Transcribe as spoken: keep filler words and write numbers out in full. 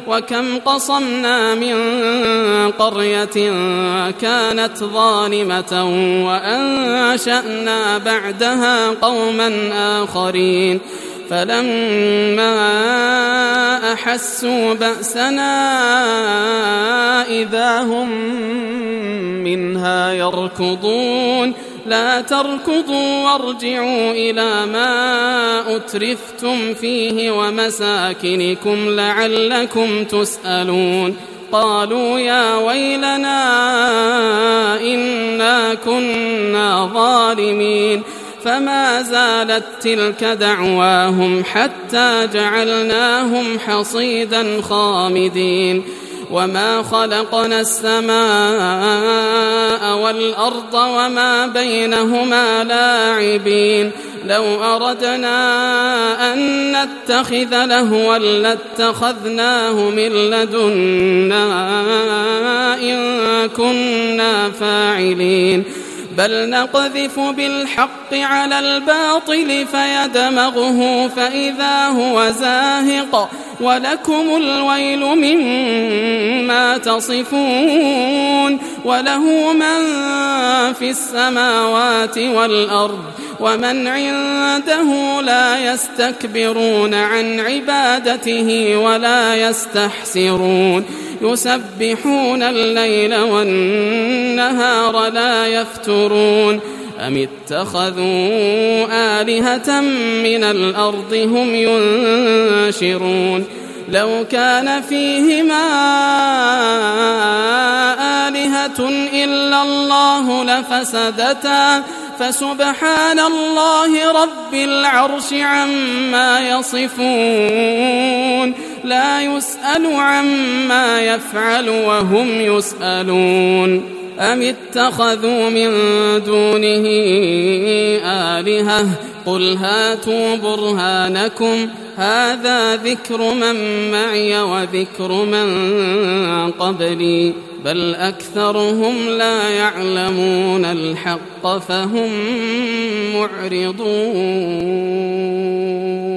وكم قصمنا من قرية كانت ظالمة وأنشأنا بعدها قوما آخرين فلما أحسوا بأسنا إذا هم منها يركضون لا تركضوا وارجعوا إلى ما أترفتم فيه ومساكنكم لعلكم تسألون قالوا يا ويلنا إنا كنا ظالمين فما زالت تلك دعواهم حتى جعلناهم حصيدا خامدين وما خلقنا السماء والأرض وما بينهما لاعبين لو أردنا أن نتخذ لهوا لاتخذناه من لدنا إن كنا فاعلين بل نقذف بالحق على الباطل فيدمغه فإذا هو زاهق ولكم الويل مما تصفون وله من في السماوات والأرض ومن عنده لا يستكبرون عن عبادته ولا يستحسرون يسبحون الليل والنهار لا يفترون أم اتخذوا آلهة من الأرض هم ينشرون لو كان فيهما آلهة إلا الله لفسدتا فسبحان الله رب العرش عما يصفون لا يسأل عما يفعل وهم يسألون أم اتخذوا من دونه آلهة قل هاتوا برهانكم هذا ذكر من معي وذكر من قبلي بل أكثرهم لا يعلمون الحق فهم معرضون.